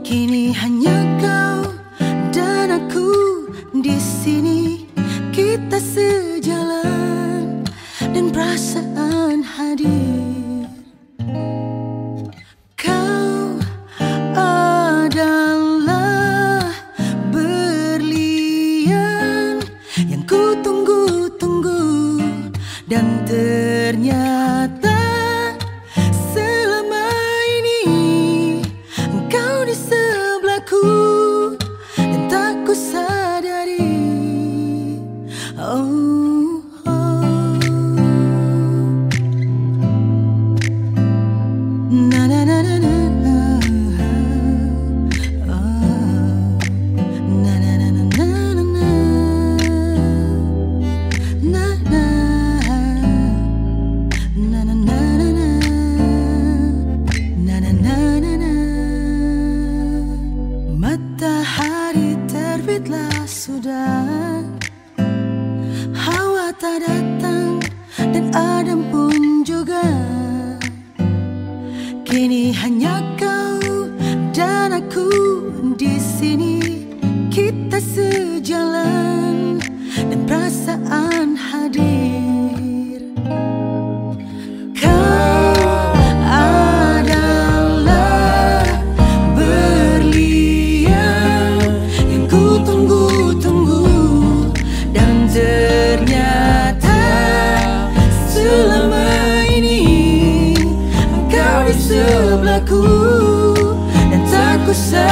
Kini hanya kau dan aku di sini, kita sejalan dan perasaan hadir. Kau adalah berlian yang ku tunggu-tunggu, dan ternyata selama ini engkau di sebelahku dan tak ku sadari. Oh, oh. Na na na na na. Oh. Na na na na na na na. Na na. Na na na na na. Na na na na na. Matahari terbitlah sudah, hawa tak datang dan adem pun juga. Kini hanya kau dan aku di sini, kita sejalan dan perasaan hadir. Kau adalah berlian yang ku tunggu-tunggu, dan ternyata selama ini engkau di sebelahku dan tak ku sadari.